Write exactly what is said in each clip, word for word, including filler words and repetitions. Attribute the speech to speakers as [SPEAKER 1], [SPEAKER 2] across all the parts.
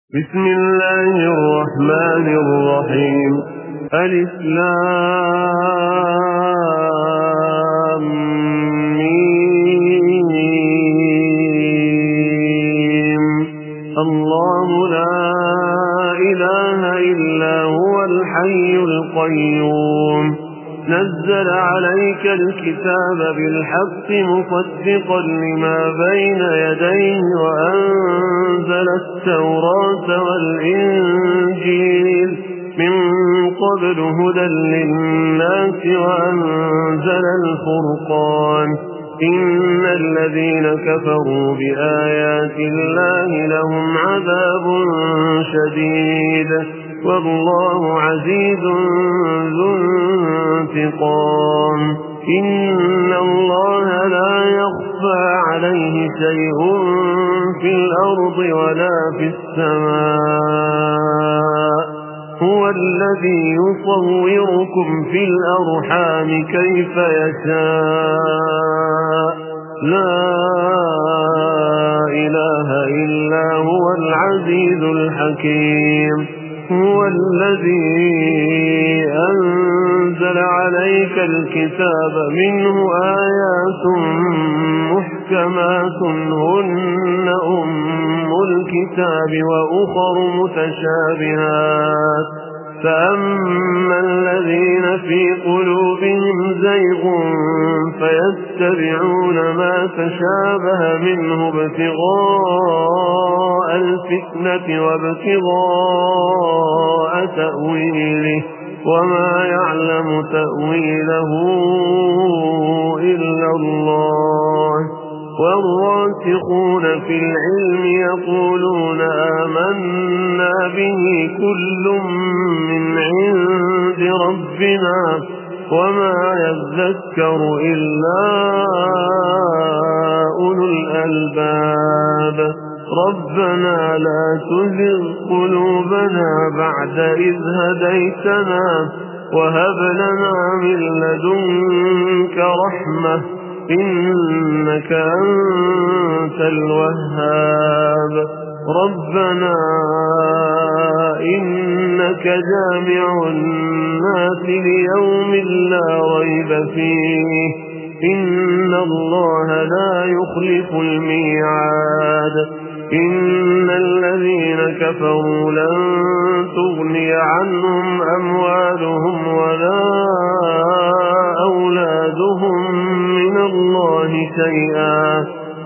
[SPEAKER 1] بسم الله الرحمن الرحيم. ألف لام ميم. الله لا إله إلا هو الحي القيوم. نزل عليك الكتاب بالحق مصدقا لما بين يديه وأنزل التوراة والإنجيل من قبل هدى للناس وأنزل الفرقان. إن الذين كفروا بآيات الله لهم عذاب شديد والله عزيز ذو انتقام. إن الله لا يخفى عليه شيء في الأرض ولا في السماء. هو الذي يصوركم في الأرحام كيف يشاء. لا إله إلا هو العزيز الحكيم. هو الذي أنزل عليك الكتاب منه آيات محكمات هن أم الكتاب وأخر متشابهات. فأما الذين في قلوبهم زيغ فيتبعون ما تشابه منه ابتغاء الفتنة وابتغاء تأويله وما يعلم تأويله إلا الله. والراسخون في العلم يقولون آمنا به كل من عند ربنا وما يذكر إلا أولو الألباب. ربنا لا تزغ قلوبنا بعد إذ هديتنا وهب لنا من لدنك رحمة إنك أنت الوهاب. ربنا إنك جامع الناس ليوم لا ريب فيه إن الله لا يخلف الميعاد. إن الذين كفروا لن تغني عنهم أموالهم ولا أولادهم من الله شيئا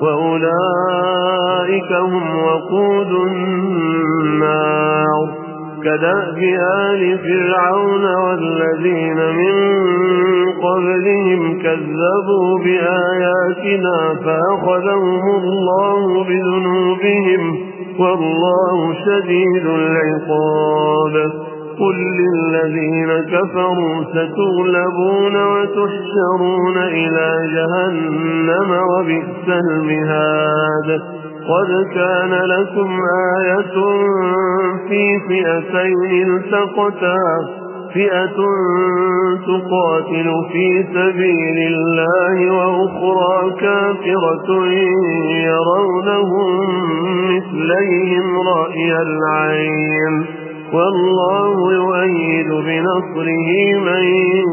[SPEAKER 1] وأولئك هم وقود النار. كدأب آل فرعون والذين من قبلهم كذبوا بآياتنا فأخذهم الله بذنوبهم والله شديد العقاب. قل للذين كفروا ستغلبون وتحشرون إلى جهنم وبئس المهاد. قد كان لكم آية في فئتين التقتا فئة تقاتل في سبيل الله وأخرى كافرة يرونهم مثليهم رأي العين والله يؤيد بنصره من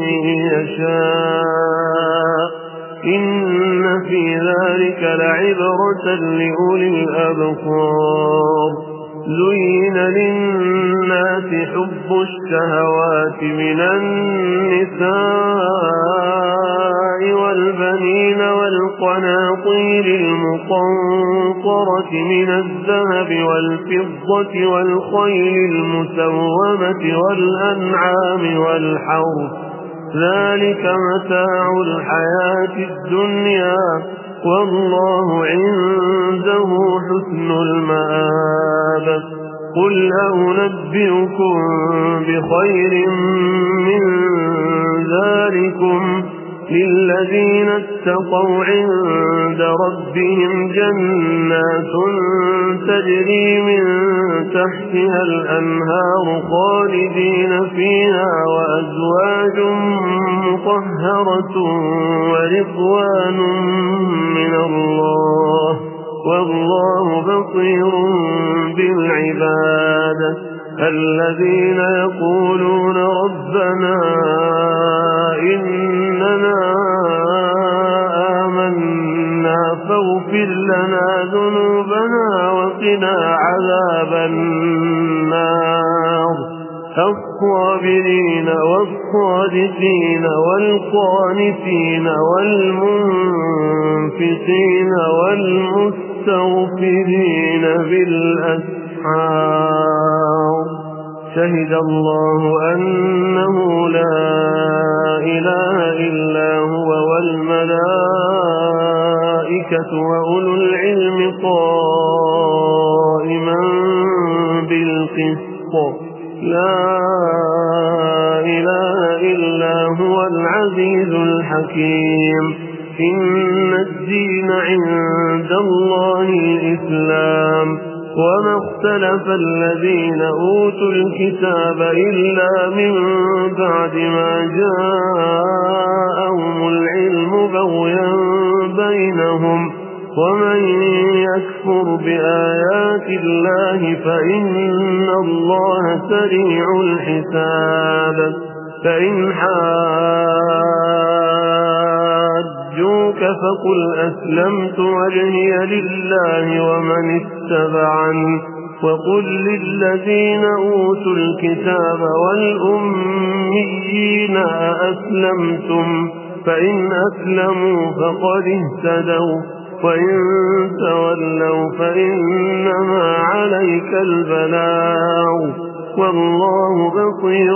[SPEAKER 1] يشاء. إن في ذلك لعبرة لأولي الأبصار. زين للناس حب الشهوات من النساء والبنين والقناطير المقنطرة من الذهب والفضة والخيل المسومة والأنعام والحرث ذلك متاع الحياة الدنيا والله عنده حسن المآب. قل أنبئكم بخير من ذلكم للذين اتقوا عند ربهم جنات تجري من تحتها الأنهار خالدين فيها وأزواج مطهرة ورضوان من الله والله بصير بالعباد. عباده الذين يقولون ربنا إننا آمنا فاغفر لنا ذنوبنا وقنا عذاب النار الصابرين والصادقين والقانتين والمنفقين والمستغفرين بالأسحار شهد الله أنه لا إله إلا هو والملائكة وأولو العلم قائما بالقسط لا إله إلا هو العزيز الحكيم إن الدين عند الله الإسلام وما اختلف الذين أوتوا الكتاب إلا من بعد ما جاءهم العلم بغيا بينهم ومن يكفر بآيات الله فإن الله سريع الحساب فإن حاجوك فقل أسلمت وجهي لله ومن اتبعني وقل للذين أوتوا الكتاب والأميين أأسلمتم فإن أسلموا فقد اهتدوا وإن تولوا فإنما عليك البلاغ والله بصير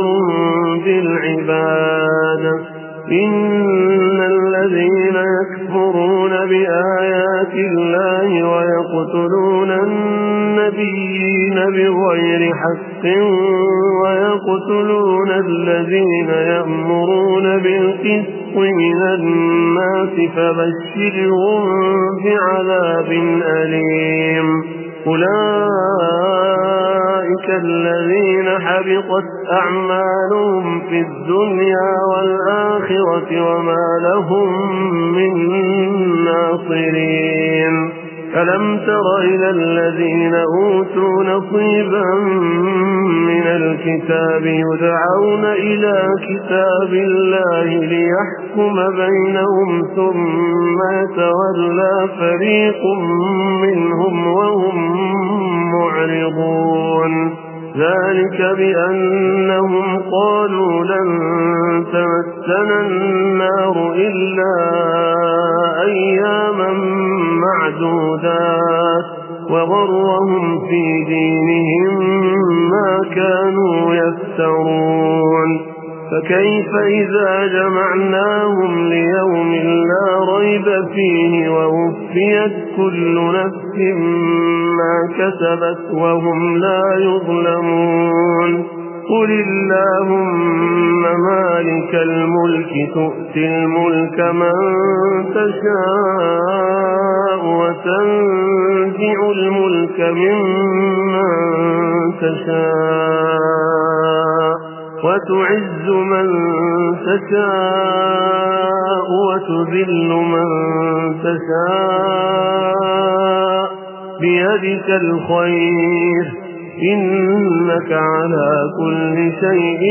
[SPEAKER 1] بالعباد إن الذين يكفرون بآيات الله ويقتلون النبيين بغير حق ويقتلون الذين يأمرون بالقسط من الناس فبشرهم بعذاب أليم أولئك الذين حبطت أعمالهم في الدنيا والآخرة وما لهم من ناصرين ألم تر إلى الذين أوتوا نصيبا من الكتاب يدعون إلى كتاب الله ليحكم بينهم ثم يتولى فريق منهم وهم معرضون ذلك بأنهم قالوا لن تمسنا النار إلا أياما معدودات وغرهم في دينهم ما كانوا يفترون فكيف إذا جمعناهم ليوم لا ريب فيه ووفيت كل نفس ما كسبت وهم لا يظلمون قل اللهم مالك الملك تؤتي الملك من تشاء وتنزع الملك ممن تشاء وتعز من تشاء وتذل من تشاء بيدك الخير إنك على كل شيء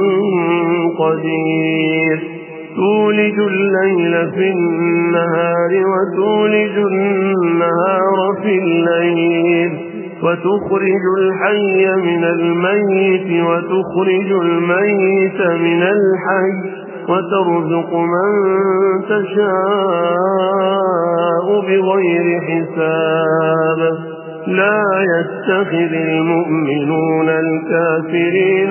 [SPEAKER 1] قدير تولج الليل في النهار وتولج النهار في الليل وتخرج الحي من الميت وتخرج الميت من الحي وترزق من تشاء بغير حساب لا يتخذ المؤمنون الكافرين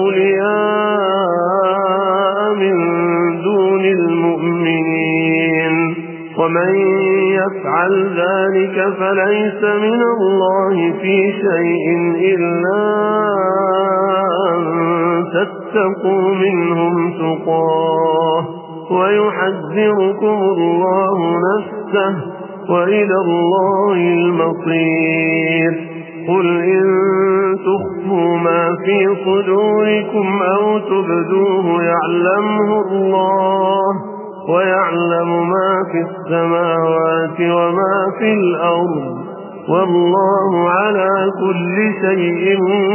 [SPEAKER 1] أولياء من دون المؤمنين ومن يفعل ذلك فليس من الله في شيء إلا أن تتقوا منهم تقاه ويحذركم الله نفسه وإلى الله المصير قل إن تخفوا ما في صدوركم أو تبدوه يعلمه الله ويعلم ما في السماوات وما في الأرض والله على كل شيء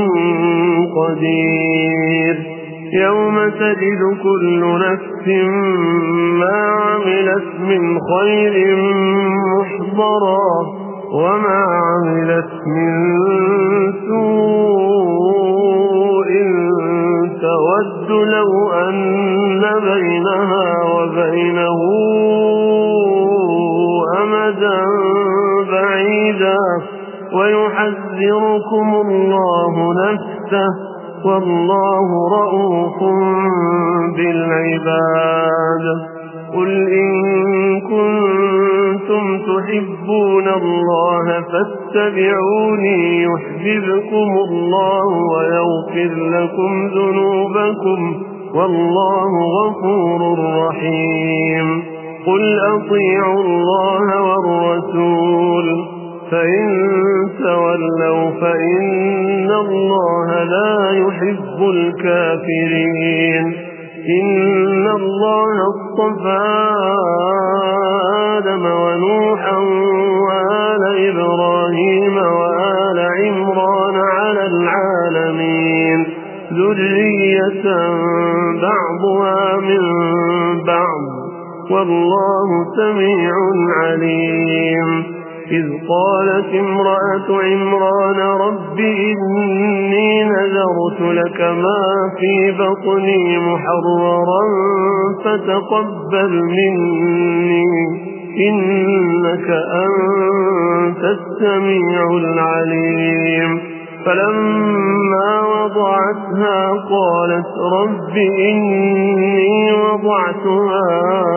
[SPEAKER 1] قدير يوم تجد كل نفس ما عملت من خير محضرا وما عملت من سوء تود لو أن بينها وبينه أمدا بعيدا ويحذركم الله نفسه والله رؤوف بالعباد قل إن كنتم تحبون الله فاتبعوني يحببكم الله ويغفر لكم ذنوبكم والله غفور رحيم قل أطيعوا الله والرسول فإن تولوا فإن الله لا يحب الكافرين إن الله اصطفى آدم ونوحا وآل إبراهيم وآل عمران على العالمين ذرية بعضها من بعض والله سميع عليم إذ قالت امرأة عمران رب إني نذرت لك ما في بطني محررا فتقبل مني إنك أنت السميع العليم فلما وضعتها قالت رب إني وضعتها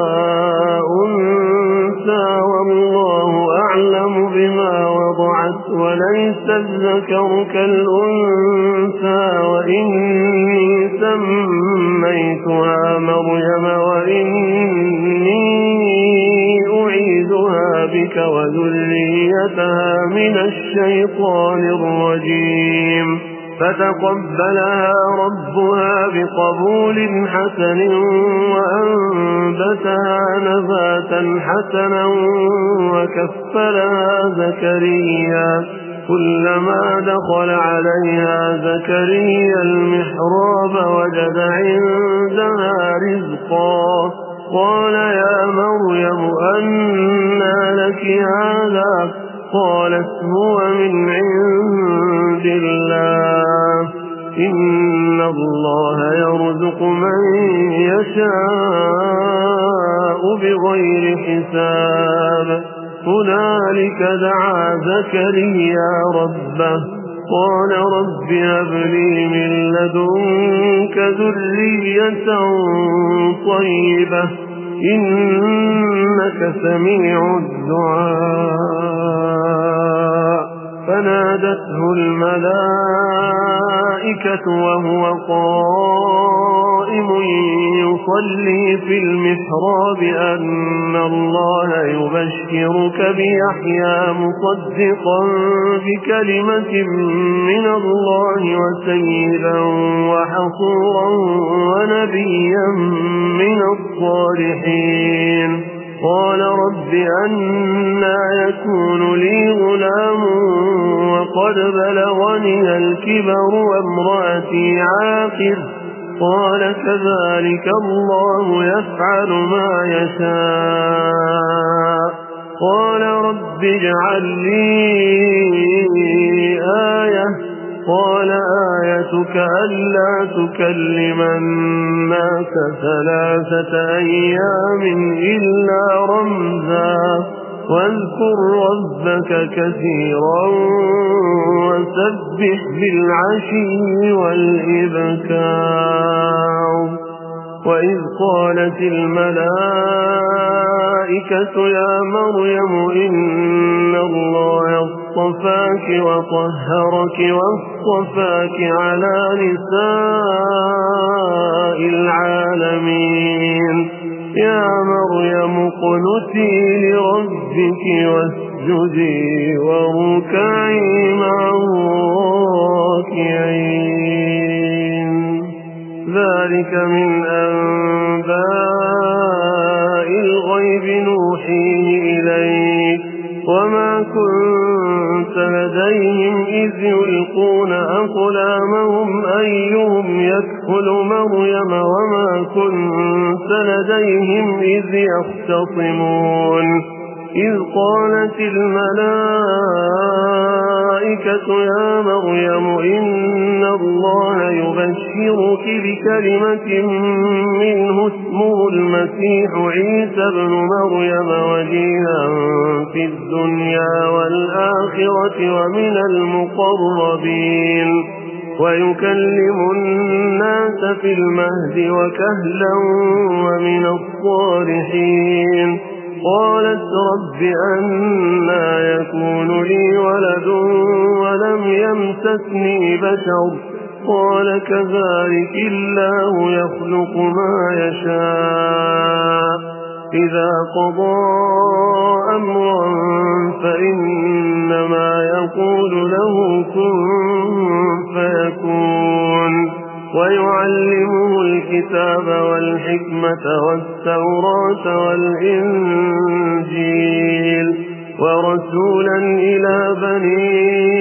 [SPEAKER 1] أنثى والله أعلم بما وضعت وليس الذكر كالأنثى وإني سميتها مريم وإني أعيذها بك وذريتها من الشيطان الرجيم فتقبلها ربها بقبول حسن وأنبتها نباتا حسنا وكفلها زكريا كلما دخل عليها زكريا المحراب وجد عندها رزقا قال يا مريم أنى لك هذا قالت هو من عند الله إن الله يرزق من يشاء بغير حساب هنالك دعا زكريا ربه قال رب هب لي من لدنك ذرية طيبة إنك سميع الدعاء فنادته الملائكة وهو قائم يصلي في المحراب أن الله يبشرك بيحيى مصدقا بكلمة من الله وسيدا وحصورا ونبيا من الصالحين قال رب أنى يكون لي غلام وقد بلغني الكبر وامرأتي عاقر قال كذلك الله يفعل ما يشاء قال رب اجعل لي آية قال آيتك ألا تكلم الناس ثلاثة أيام إلا رمزا واذكر ربك كثيرا وسبح بالعشي والإبكار وإذ قالت الملائكة يا مريم إن الله اصطفاك وطهرك واصطفاك على نساء العالمين يا مريم اقنتي لربك واسجدي واركعي مع الراكعين ذلك من أنباء الغيب نوحيه إليك وما كنت عليهم إذ يلقون أقلامهم أيهم يكفل مريم وما كنت لديهم إذ يختصمون إذ قالت الملائكة يا مريم إن الله يبشرك بكلمة منه اسمه المسيح عيسى ابن مريم وجيها في الدنيا والآخرة ومن المقربين ويكلم الناس في المهد وكهلا ومن الصالحين قالت رب أنى يكون لي ولد ولم يمسسني بشر قال كذلك الله يخلق ما يشاء إذا قضى أمرا فإنما يقول له كن فيكون ويعلمه الكتاب والحكمة والتوراة والإنجيل ورسولا إلى بني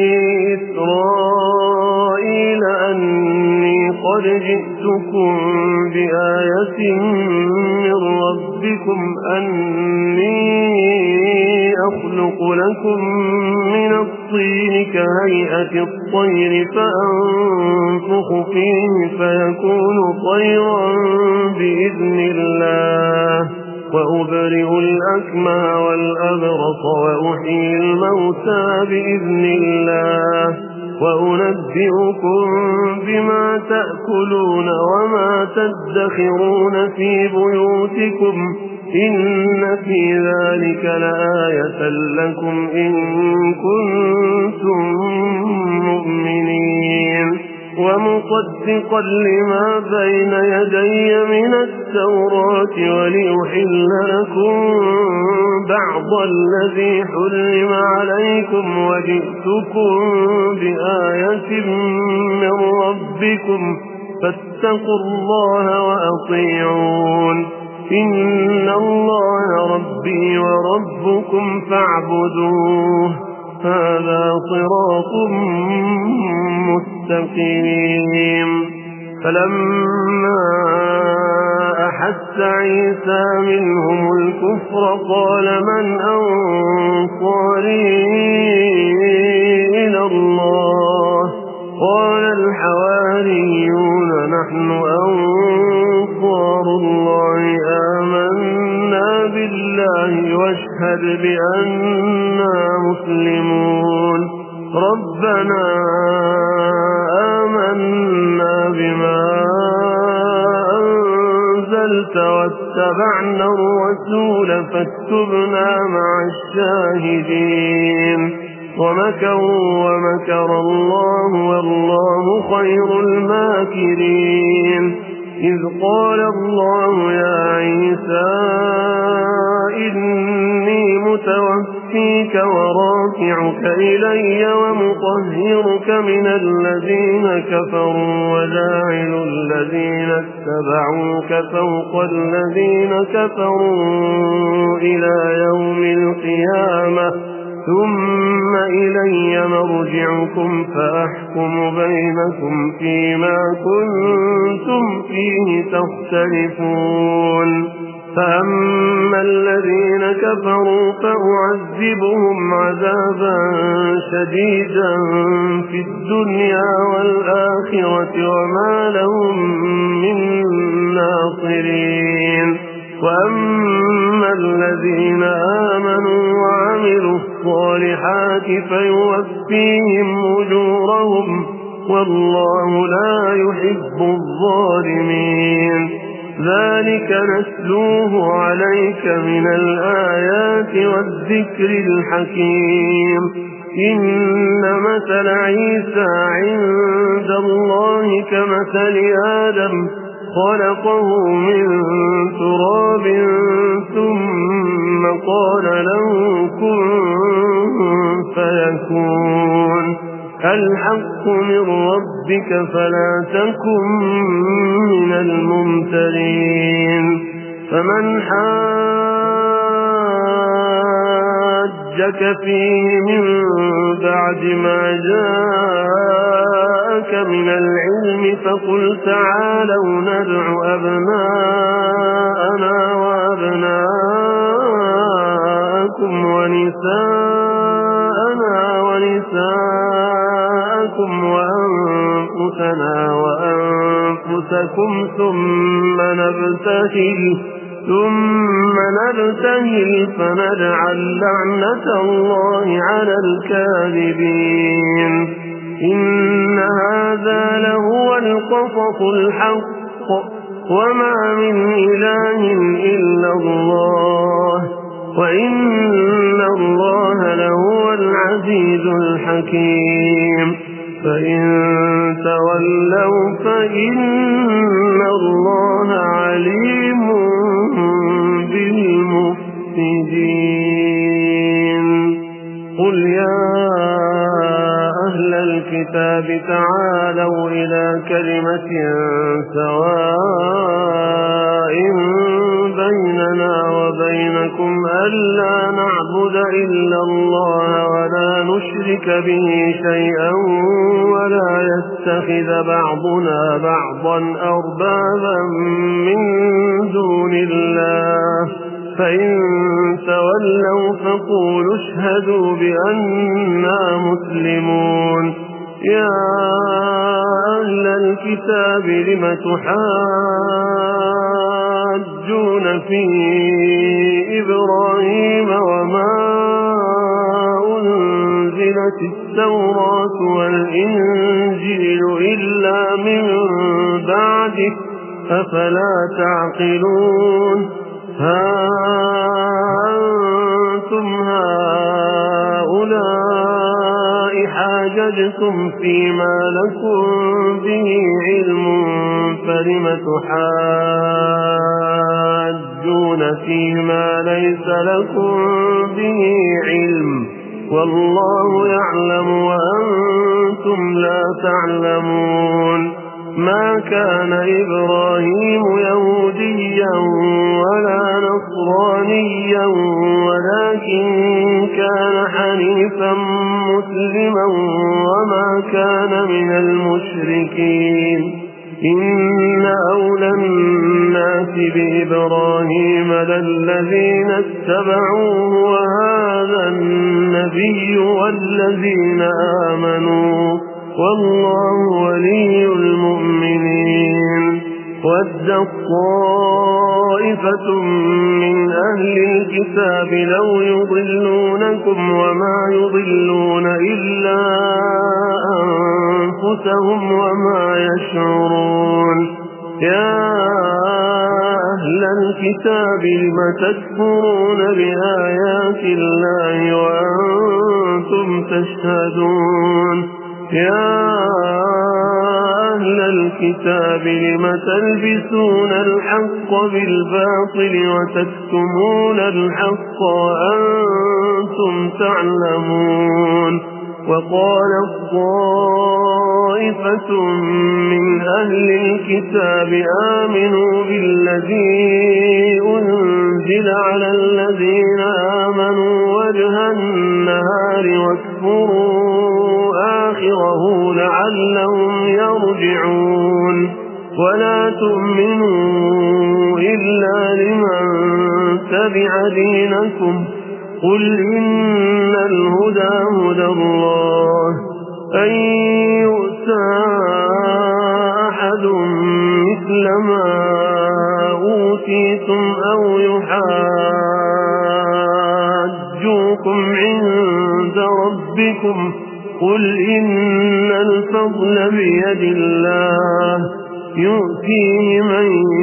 [SPEAKER 1] إسرائيل أني قد جئتكم بآية من ربكم أني أخلق لكم من الطين كهيئة الطير فأنفخ فيه فيكون طيرا بإذن الله وأبرئ الأكمى والأبرص وأحيي الموتى بإذن الله وأنبئكم بما تأكلون وما تدخرون في بيوتكم إن في ذلك لآية لكم إن كنتم مؤمنين ومصدقا لما بين يدي من التوراة وليحل لكم بعض الذي حرم عليكم وجئتكم بآية من ربكم فاتقوا الله وأطيعون إن الله ربي وربكم فاعبدوه هذا صراط مستقيم فلما أحس عيسى منهم الكفر قال من أنصاري إلى الله قال الحواريون نحن أنصار الله آمنا بالله واشهد بأننا مسلمون ربنا آمنا بما أنزلت واتبعنا الرسول فاكتبنا مع الشاهدين ومكروا ومكر الله والله خير الماكرين إذ قال الله يا عيسى إني متوفيك ورافعك إلي ومطهرك من الذين كفروا وجاعل الذين اتبعوك فوق الذين كفروا إلى يوم القيامة ثم إلي مرجعكم فأحكم بينكم فيما كنتم فيه تختلفون فأما الذين كفروا فأعذبهم عذابا شديدا في الدنيا والآخرة وما لهم من ناصرين وأما الذين آمنوا وعملوا الصالحات فيوفيهم أجورهم والله لا يحب الظالمين ذلك نتلوه عليك من الآيات والذكر الحكيم إن مثل عيسى عند الله كمثل آدم خلقه من تراب ثم قال له كن فيكون الحق من ربك فلا تكن من الممترين فمن حاج حاجك فيه من بعد ما جاءك من العلم فقل تعالوا ندع أبناءنا وأبناءكم ونساءنا ونساءكم وأنفسنا وأنفسكم ثم نبتهل ثم نبتهل فنجعل لعنة الله على الكاذبين إن هذا لهو القصص الحق وما من إله إلا الله وإن الله لهو العزيز الحكيم فإن تولوا فإن الله عليم بالمفسدين قل يا أهل الكتاب تعالوا إلى كلمة سواء بيننا وبينكم ألا نعبد إلا الله ولا نشرك به شيئا ولا يتخذ بعضنا بعضا أربابا من دون الله فإن تولوا فقولوا اشهدوا بأننا مسلمون يا أهل الكتاب لم تحاجون في إبراهيم وما أنزلت التوراة والإنجيل إلا من بعده أفلا تعقلون ها أنتم هؤلاء حاججتم فيما لكم به علم فلم تحاجون فيما ليس لكم به علم والله يعلم وأنتم لا تعلمون ما كان إبراهيم يهوديا ولا نصرانيا ولكن كان حنيفا مسلما وما كان من المشركين إن أولى الناس بإبراهيم للذين اتبعوه وهذا النبي والذين آمنوا والله ولي المؤمنين ود طائفة من أهل الكتاب لو يضلونكم وما يضلون إلا أنفسهم وما يشعرون يا أهل الكتاب لم تكفرون بآيات الله وأنتم تشهدون يا أهل الكتاب لم تلبسون الحق بالباطل وتكتمون الحق وأنتم تعلمون وقال طائفة من أهل الكتاب آمنوا بالذي أنزل على الذين آمنوا وجه النهار واكفروا آخره لعلهم يرجعون ولا تؤمنوا إلا لمن تبع دينكم قل إن الهدى هدى الله أن يؤتى أحد مثل ما أوتيتم أو يحاجوكم عند ربكم قل إن الفضل بيد الله يؤتيه من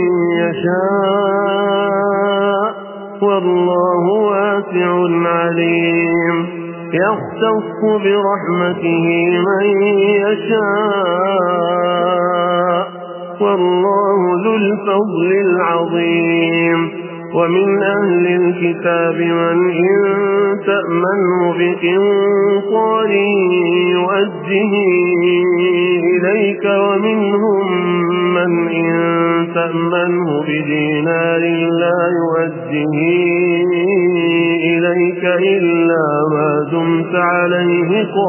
[SPEAKER 1] يشاء والله واسع عليم يختص برحمته من يشاء والله ذو الفضل العظيم ومن أهل الكتاب من إن تأمنه بقنطار يؤده إليك ومنهم من إن تأمنه بدينار لا يؤده إليك إلا ما دمت عليه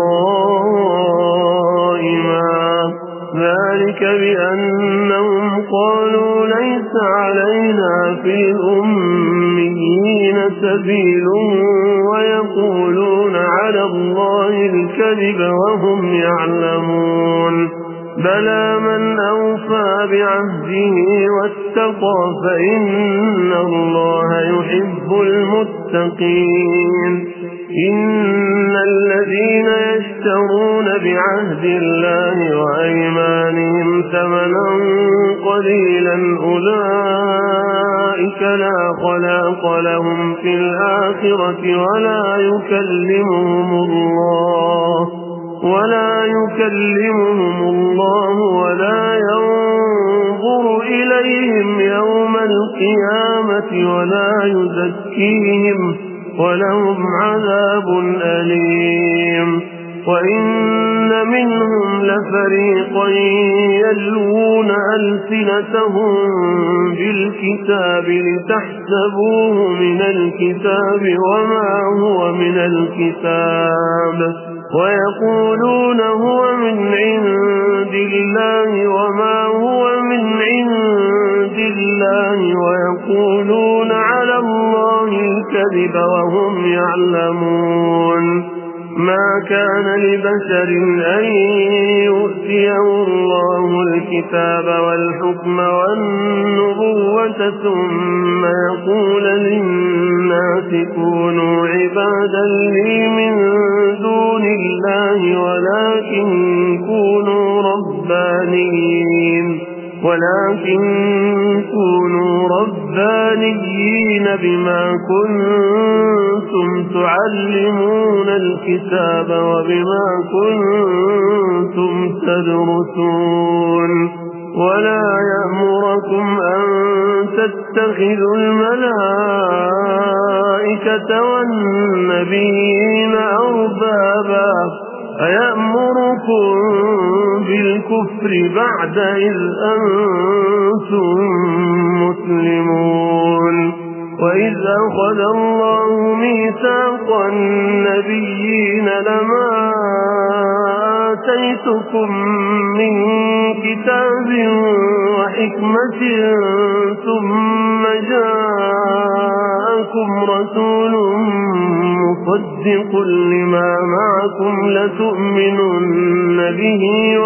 [SPEAKER 1] قائما ذلك بأنهم قالوا ليس علينا في الأميين سبيل ويقولون على الله الكذب وهم يعلمون بلى من أوفى بعهده واتقى فإن الله يحب المتقين إن الذين يشترون بعهد الله وأيمانهم ثمنا قليلا أولئك لا خلاق لهم في الآخرة ولا يكلمهم الله ولا يكلمهم الله ولا ينظر إليهم يوم القيامة ولا يزكيهم ولهم عذاب أليم وإن منهم لفريقا يلوون ألسنتهم بالكتاب لتحسبوه من الكتاب وما هو من الكتاب ويقولون هو من عند الله وما هو من عند الله ويقولون على الله الكذب وهم يعلمون ما كان لبشر أن يؤتيه الله الكتاب والحكم والنبوة ثم يقول للناس كونوا عبادا لي من دون الله ولكن كونوا ربانيين ولكن كونوا ربانيين بما كنتم تعلمون الكتاب وبما كنتم تدرسون ولا يأمركم أن تتخذوا الملائكة والنبيين أربابا أيأمركم بالكفر بعد إذ أنتم مسلمون وإذ أخذ الله ميثاق النبيين لما آتيتكم من كتاب وحكمة ثم جاءكم رسول مصدق لما معكم لتؤمنن به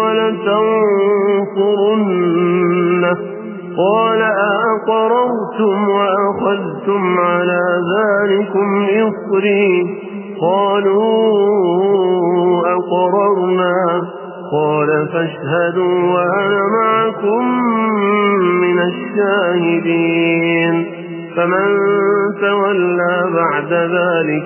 [SPEAKER 1] ولتنصرنه قال أأقررتم وأخذتم على ذلكم إصري قالوا أقررنا قال فاشهدوا وأنا معكم من الشاهدين فمن تولى بعد ذلك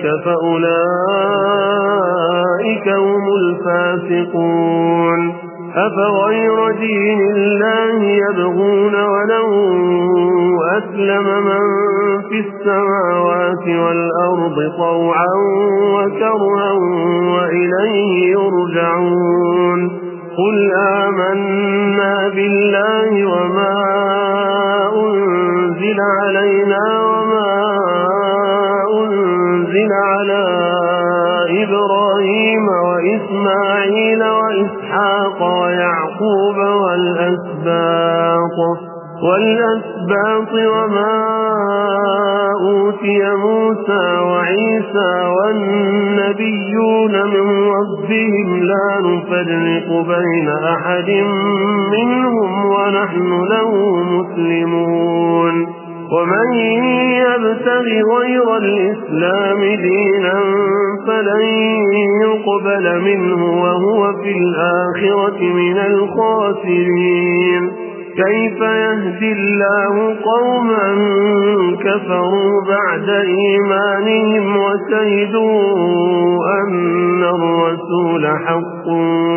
[SPEAKER 1] فأولئك هم الفاسقون أفغير دين الله يبغون وله أسلم من في السماوات والأرض طوعا وكرها وإليه يرجعون قل آمنا بالله وما أنزل علينا وما أنزل على إبراهيم وإسماعيل وإسحاق ويعقوب والأسباط والأسباط وما أوتي موسى وعيسى والنبيون من ربهم لا نفرق بين أحد منهم ونحن له مسلمون ومن يبتغ غير الإسلام دينا فلن يقبل منه وهو في الآخرة من الخاسرين كيف يهدي الله قوما كفروا بعد إيمانهم وشهدوا أن الرسول حق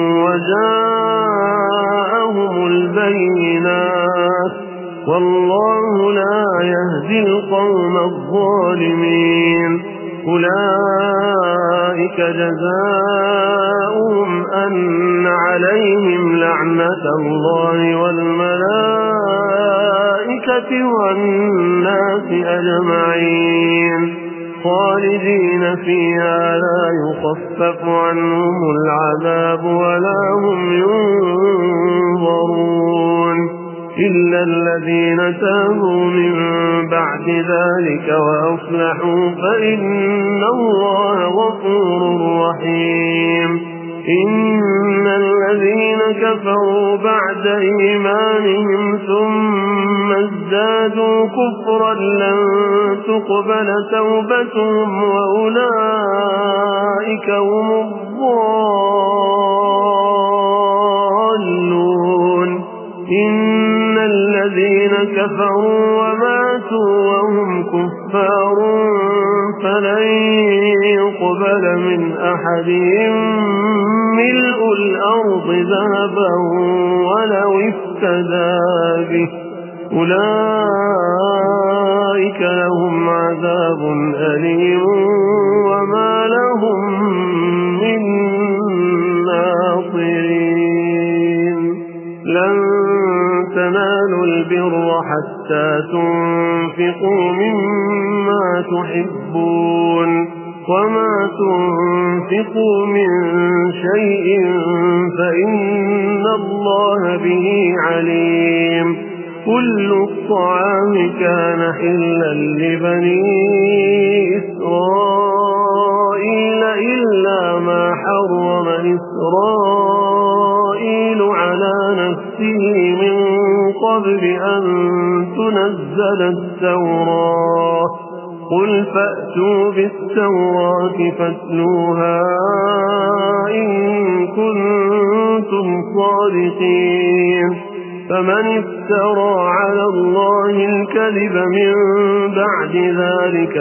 [SPEAKER 1] وجاءهم البينات والله لا يهدي القوم الظالمين أولئك جزاؤهم أن عليهم لعنة الله والملائكة والناس أجمعين خالدين فيها لا يخفف عنهم العذاب ولا هم ينظرون إلا الذين تابوا من بعد ذلك وأصلحوا فإن الله غفور رحيم إن الذين كفروا بعد إيمانهم ثم ازدادوا كفرا لن تقبل توبتهم وأولئك هم الضالون إن الذين كفروا وماتوا وهم كفار فلن يقبل من أحدهم ملء الأرض ذهبا ولو افتدى به أولئك لهم عذاب أليم وما لهم من ناصرين لن تنالوا البر حتى تنفقوا مما تحبون وما تنفقوا من شيء فإن الله به عليم كل الطعام كان حلا لبني إسرائيل إلا ما حرم إسرائيل على نفسه من قبل أن تنزل التوراة قل فأتوا بالتوراة فاتلوها إن كنتم صادقين فمن افترى على الله الكذب من بعد ذلك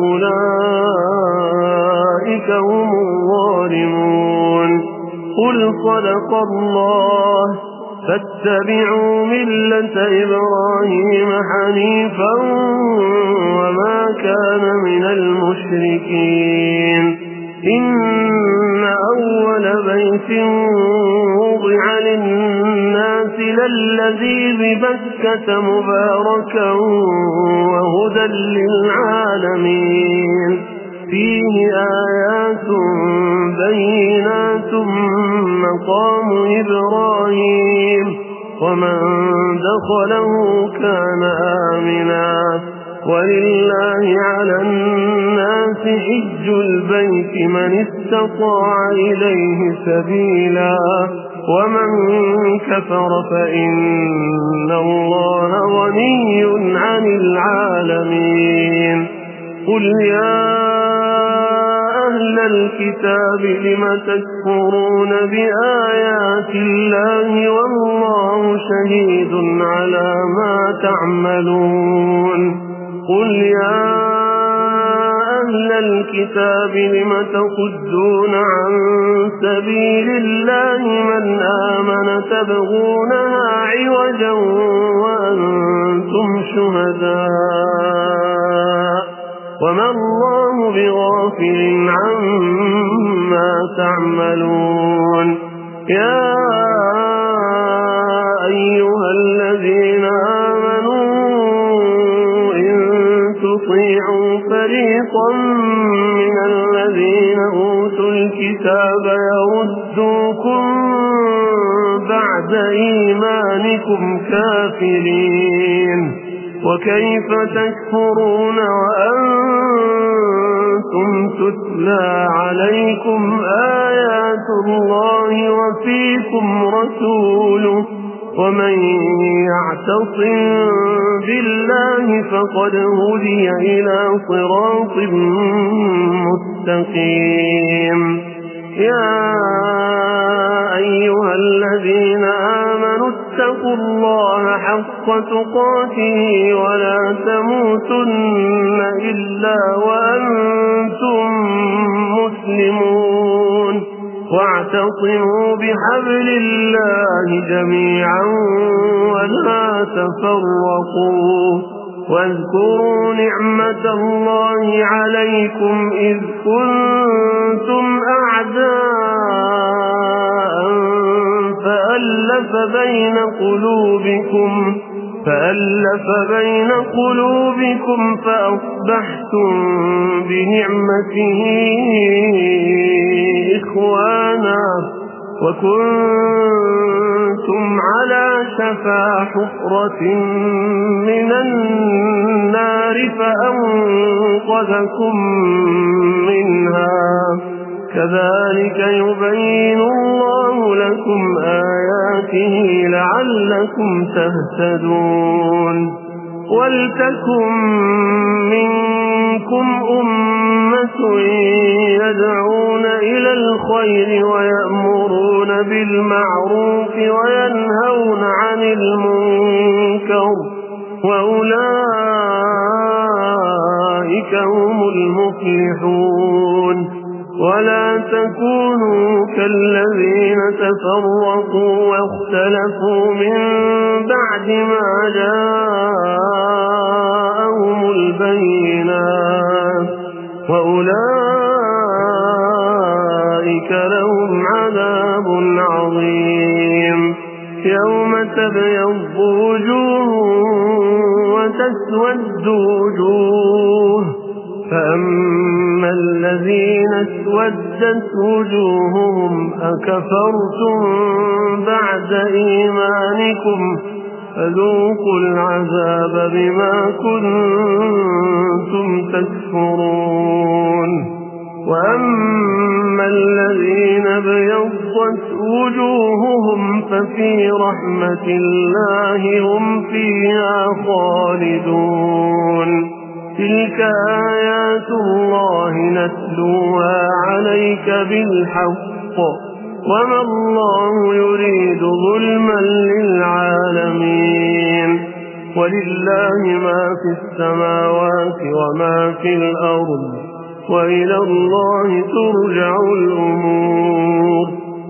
[SPEAKER 1] فأولئك هم الظالمون قل صدق الله فاتبعوا ملة إبراهيم حنيفا وما كان من المشركين إن أول بيت وضع للناس للذي ببكة مباركا وهدى للعالمين فيه آيات بينات مقام إبراهيم ومن دخله كان آمنا ولله على الناس حج البيت من استطاع إليه سبيلا ومن كفر فإن الله غني عن العالمين قل يا أهل الكتاب لم تكفرون بآيات الله والله شهيد على ما تعملون قل يا أهل الكتاب لم تصدون عن سبيل الله من آمن تبغونها عوجا وأنتم شهداء وما الله بغافل عما تعملون يا أيها الذين آمنوا إن تطيعوا فريقا من الذين أوتوا الكتاب يردوكم بعد إيمانكم كافرين وكيف تكفرون وأنتم تتلى عليكم آيات الله وفيكم رسوله ومن يعتصم بالله فقد هدي إلى صراط مستقيم يا أيها الذين آمنوا اتقوا الله حق تقاته ولا تموتن إلا وأنتم مسلمون واعتصموا بحبل الله جميعا ولا تفرقوا واذكروا نعمة الله عليكم إذ كنتم أعداء فألف بين قلوبكم فألف بين قلوبكم فأصبحتم بنعمته إخوانا وكنتم على شفا حفرة من النار فأنقذكم منها كذلك يبين الله لكم آياته لعلكم تهتدون ولتكن منكم أمة يدعون إلى الخير ويأمرون بالمعروف وينهون عن المنكر وأولئك هم المفلحون ولا تكونوا كالذين تفرقوا واختلفوا من بعد ما جاءهم البينات وأولئك لهم عذاب عظيم يوم تبيض وجوه وتسود وجوه فأما الذين اسودت وجوههم أكفرتم بعد إيمانكم فذوقوا العذاب بما كنتم تكفرون وأما الذين ابيضت وجوههم ففي رحمة الله هم فيها خالدون تلك آيات الله نتلوها عليك بالحق وما الله يريد ظلما للعالمين ولله ما في السماوات وما في الأرض وإلى الله ترجع الأمور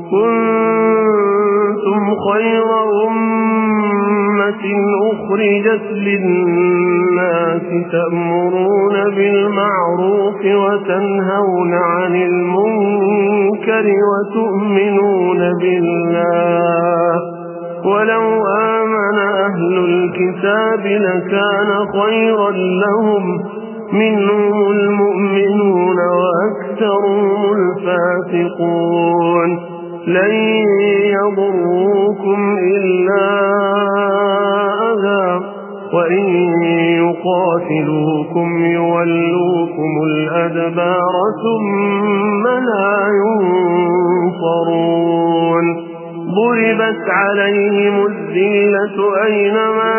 [SPEAKER 1] كنتم خير أمة أخرجت للناس تأمرون بالمعروف وتنهون عن المنكر وتؤمنون بالله ولو آمن أهل الكتاب لكان خيرا لهم منهم المؤمنون وأكثرهم الفاسقون لن يضروكم إلا أذى وإن يقاتلوكم يولوكم الأدبار ثم لا ينصرون ضربت عليهم الذلة أينما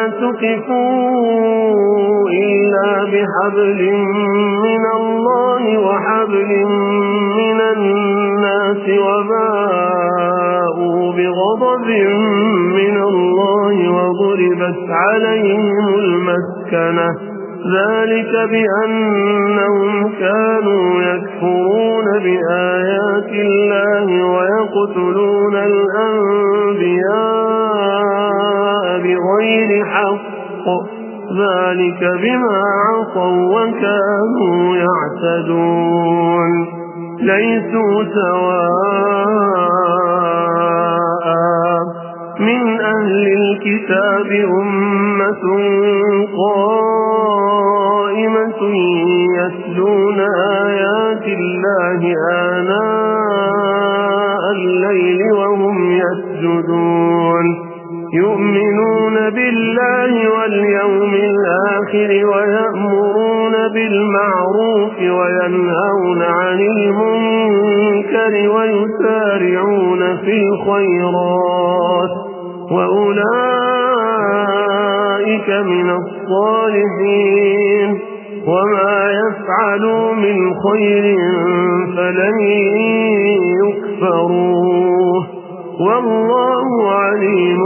[SPEAKER 1] تقفوا إلا بحبل من الله وحبل من الناس وباءوا بغضب من الله وضربت عليهم المسكنة ذلك بأنهم كانوا يكفرون بآيات الله ويقتلون الأنبياء بغير حق ذلك بما عصوا وكانوا يعتدون ليسوا سواء من أهل الكتاب أمة قائمة يتلون آيات الله آناء الليل وهم يسجدون يؤمنون بالله واليوم الآخر ويأمرون بالمعروف وينهون عن المنكر ويسارعون في الخيرات وأولئك من الصالحين وما يفعلوا من خير فلن يكفروه والله عليم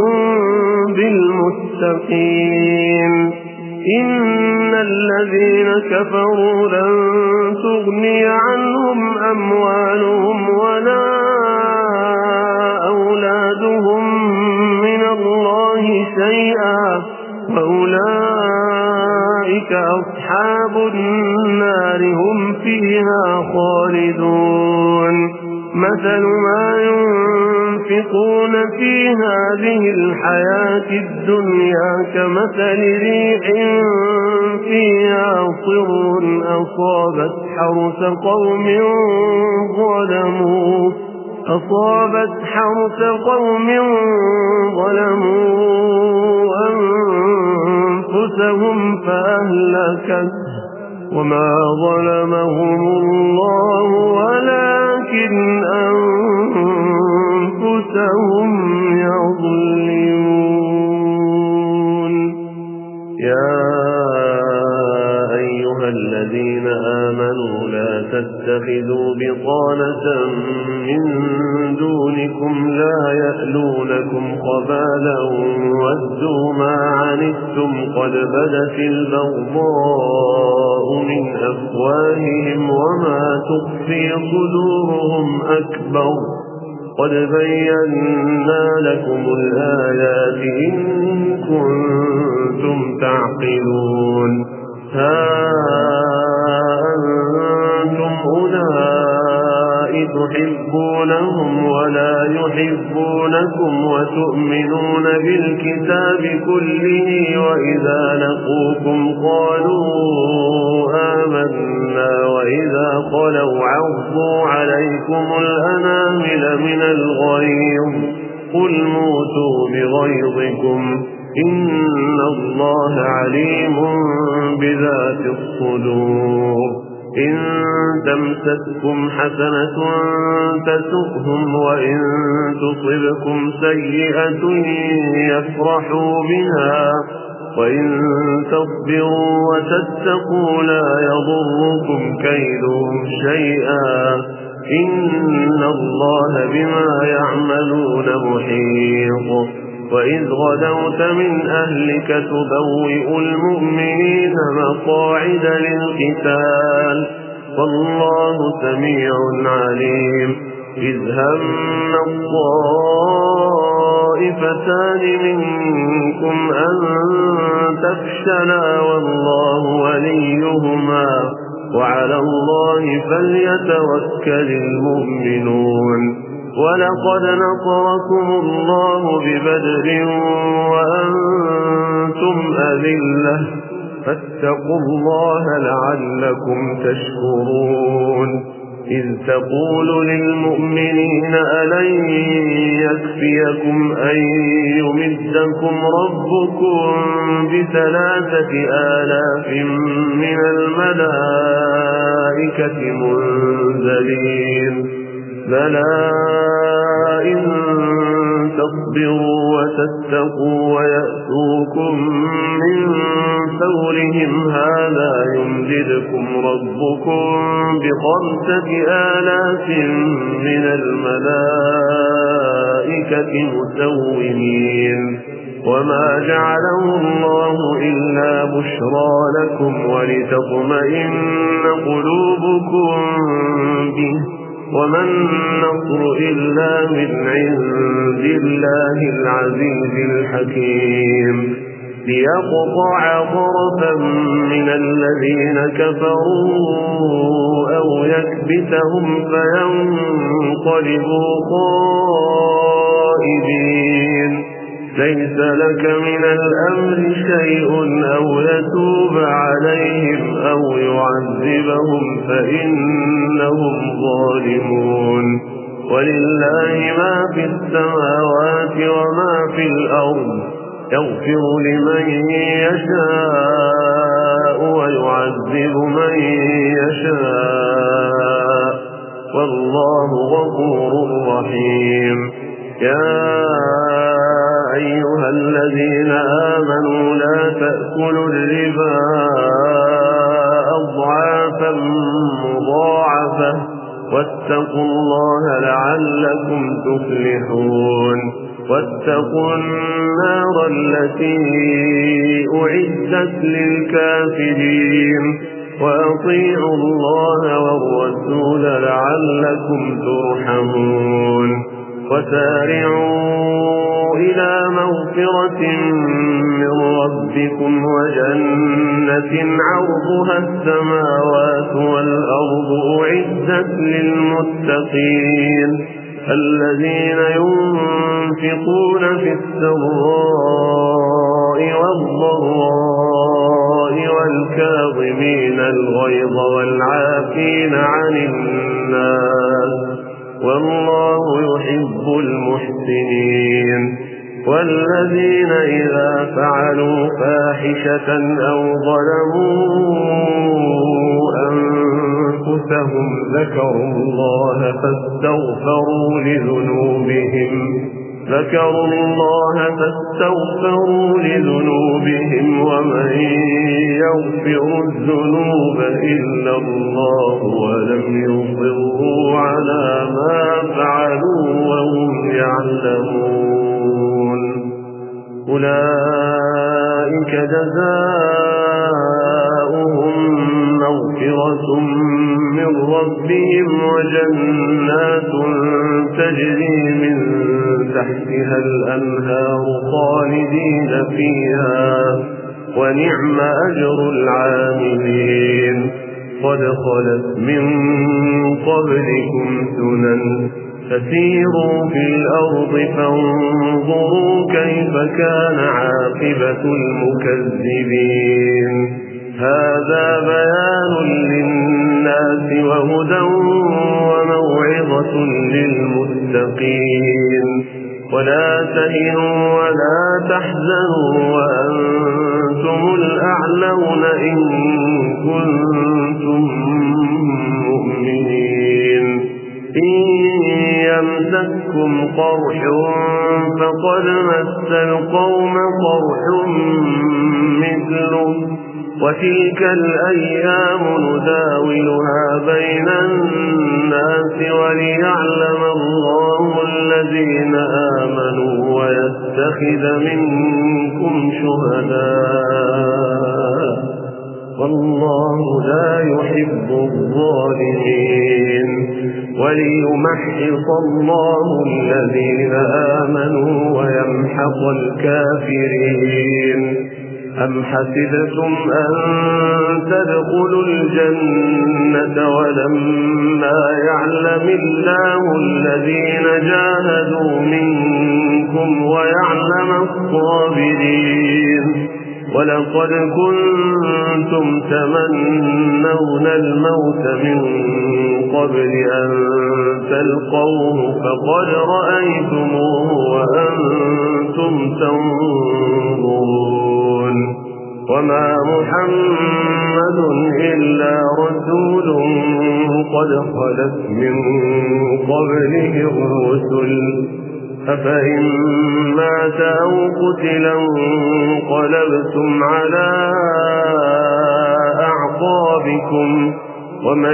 [SPEAKER 1] بالمتقين إن الذين كفروا لن تغني عنهم أموالهم ولا أولادهم من الله شيئا وأولئك أصحاب النار هم فيها خالدون مثل ما ينفقون ينفقون في هذه الحياة الدنيا كمثل ريح فيها صر أصابت حرث قوم ظلموا أصابت حرث قوم ظلموا أنفسهم فأهلكت وما ظلمهم الله ولكن أنفسهم يظلمون. يا أيها الذين آمنوا لا تتخذوا بطانة من دونكم لا يألونكم خبالا ودوا ما عنتم قد بدت البغضاء من أفواههم وما تخفي صدورهم أكبر قد بينا لكم الآيات إن كنتم تعقلون. ها أنتم أولئك تحبونهم ولا يحبونكم وتؤمنون بالكتاب كله وإذا لقوكم قالوا آمنا وإذا خلوا عضوا عليكم الأنامل من الغيظ قل موتوا بغيظكم إن الله عليم بذات الصدور. إن تمسسكم حسنة تسؤهم وإن تصبكم سيئة يفرحوا بها وإن تصبروا وتتقوا لا يضركم كيدهم شيئا إن الله بما يعملون محيط. وإذ غدوت من أهلك تبوئ المؤمنين مقاعد للقتال والله سميع عليم. إذ هم الطائفتان منكم أن تفشلا والله وليهما وعلى الله فليتوكل المؤمنون. ولقد نصركم الله ببدر وأنتم أذلة فاتقوا الله لعلكم تشكرون. إذ تقول للمؤمنين ألن يكفيكم أن يمدكم ربكم بثلاثة آلاف من الملائكة منزلين بلى إن تصبروا وتتقوا ويأتوكم من فورهم هذا يمددكم ربكم بخمسة آلاف من الملائكة مسومين وما جعله الله إلا بشرى لكم ولتطمئن قلوبكم به وما النصر إلا من عند الله العزيز الحكيم. ليقطع طرفا من الذين كفروا أو يكبتهم فينقلبوا خائبين. ليس لك من الأمر شيء أو يتوب عليهم أو يعذبهم فإنهم ظالمون. ولله ما في السماوات وما في الأرض يغفر لمن يشاء ويعذب من يشاء والله غفور رحيم. يا أيها الذين آمنوا لا تأكلوا الربا أضعافا مضاعفة واتقوا الله لعلكم تفلحون. واتقوا النار التي أعدت للكافرين وأطيعوا الله والرسول لعلكم ترحمون. وسارعوا إلى مغفرة من ربكم وجنة عرضها السماوات والأرض أعدت للمتقين الذين ينفقون في السراء والضراء والكاظمين الغيظ والعافين عن الناس والله يحب المحسنين والذين إذا فعلوا فاحشة أو ظلموا أنفسهم ذكروا الله فاستغفروا لذنوبهم ذكروا الله فاستغفروا لذنوبهم ومن يغفر الذنوب إلا الله ولم يصروا على ما فعلوا وهم يعلمون أولئك جزاؤهم مغفرة من ربهم وجنات تجري من تحتها الأنهار خالدين فيها ونعم أجر العاملين قد خلت من قبلكم سنن فسيروا في الأرض فانظروا كيف كان عاقبة المكذبين هذا بيان للناس وهدى وموعظة للمتقين ولا تهنوا ولا تحزنوا وأنتم الأعلون إن كنتم مؤمنين إن يمسككم قرح فقد مس القوم قرح مثله وتلك الأيام نداولها بين الناس وليعلم الله الذين آمنوا ويتخذ منكم شهداء والله لا يحب الظالمين وليمحص الله الذين آمنوا ويمحق الكافرين أم حسبتم أن تدخلوا الجنة ولما يعلم الله الذين جاهدوا منكم ويعلم الصابرين ولقد كنتم تمنون الموت من قبل أن تلقوه فقد رأيتموه وأنتم تنظرون وما محمد إلا رسول قد خلت من قبله الرسل أفإن مات أو قتلا انقلبتم على أعقابكم ومن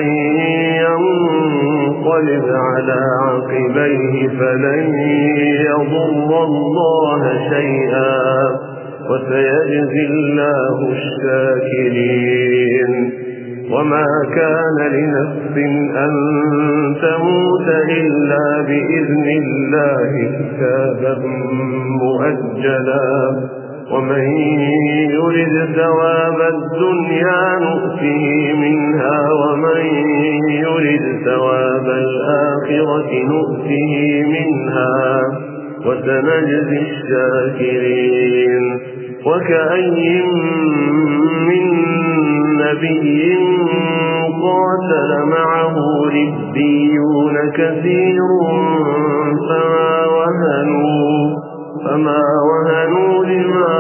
[SPEAKER 1] ينقلب على عقبيه فلن يضر الله شيئا وسيجزي الله الشاكرين وما كان لنفس أن تموت إلا بإذن الله كتابا مؤجلا ومن يرد ثواب الدنيا نؤته منها ومن يرد ثواب الآخرة نؤته منها وسنجزي الشاكرين وكأي من نبي قاتل معه ربيون كثير فما وهنوا فما وهنوا لما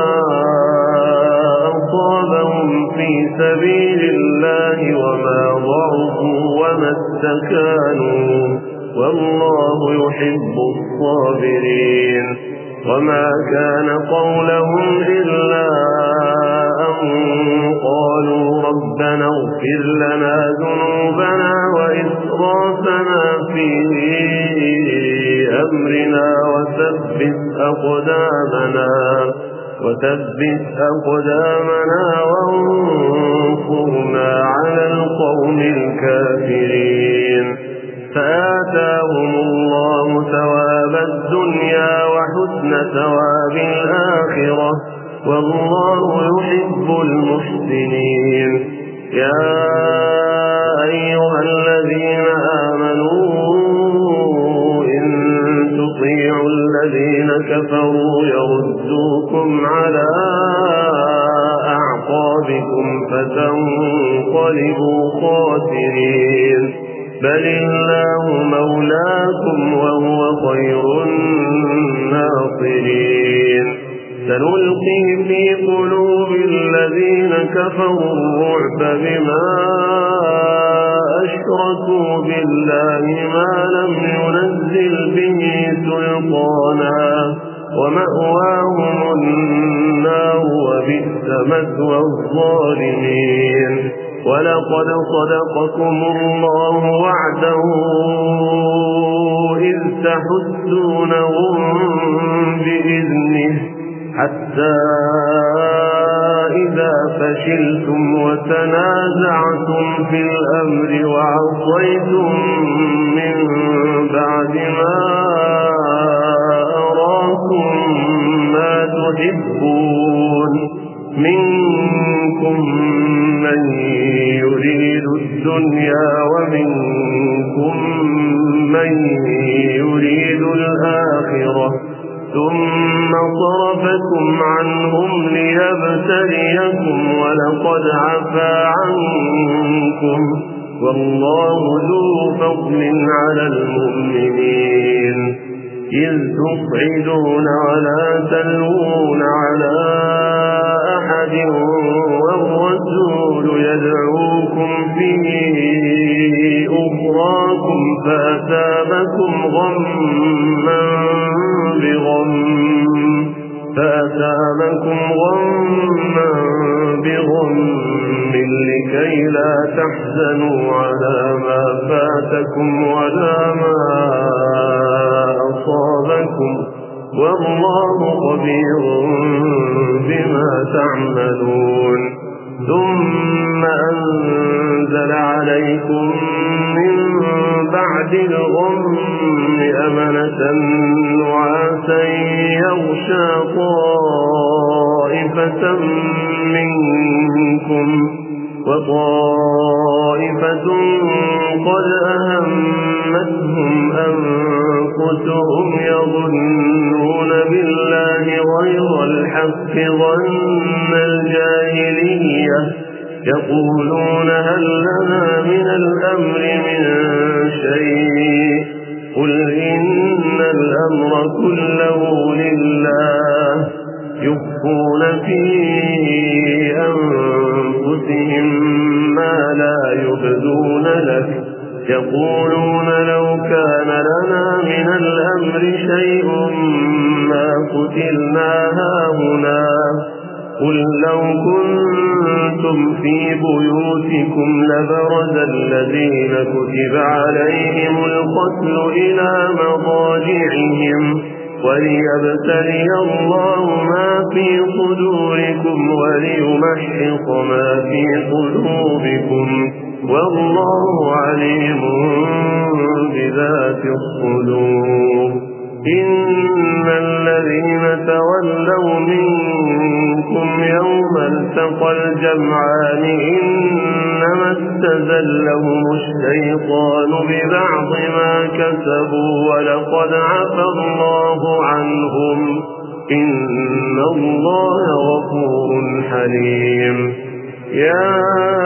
[SPEAKER 1] أصابهم في سبيل الله وما ضعفوا وما استكانوا والله يحب الصابرين وما كان قولهم إلا أن قالوا ربنا اغفر لنا ذنوبنا وإسرافنا في أمرنا وثبت أقدامنا وثبت أقدامنا وانصرنا على القوم الكافرين فآتاهم الله ثواب الدنيا وحسن ثواب الآخرة والله يحب المحسنين يا أيها الذين آمنوا إن الذين كفروا يردوكم على أعقابكم فتنقلبوا خاسرين بل الله مولاكم وهو خير الناصرين سنلقي في قلوب الذين كفروا الرعب بما أشركوا بالله ما لم ينزل به سلطانا ومأواهم النار وبئس مثوى الظالمين ولقد صدقكم الله وعده إذ تحسونهم بإذنه حتى إذا فشلتم وتنازعتم في الأمر وعصيتم من بعد ما أراكم ما تحبون منكم من يريد الدنيا ومنكم من يريد الآخرة ثم صرفكم عنهم ليبتليكم ولقد عفا عنكم والله ذو فضل على المؤمنين إذ تصعدون ولا تلوون على أحد والرسول يدعوكم في أخراكم فأثابكم غما بغم فأثابكم غما بغم لكي لا تحزنوا على ما فاتكم ولا ما أصابكم والله خبير بما تعملون ثم أنزل عليكم من بعد الغم أمنة نعاسا يغشى طائفة منكم وطائفة قد أهمتهم أنفسهم يظنون بالله غير الحق ظن الجاهلية يقولون هل لنا من الأمر من شيء قل إن الأمر كله لله يخفون في أنفسهم ما لا يبدون لك يقولون لو كان لنا من الأمر شيء ما قتلنا هاهنا قل لو كنتم في بيوتكم لبرز الذين كتب عليهم القتل إلى مضاجعهم وليبتلي الله ما في صدوركم وليمحص ما في قلوبكم والله عليم بذات الصدور إن الذين تولوا منكم يوم التقى الجمعان إنما استزلهم الشيطان ببعض ما كسبوا ولقد عفى الله عنهم إن الله غفور حليم يا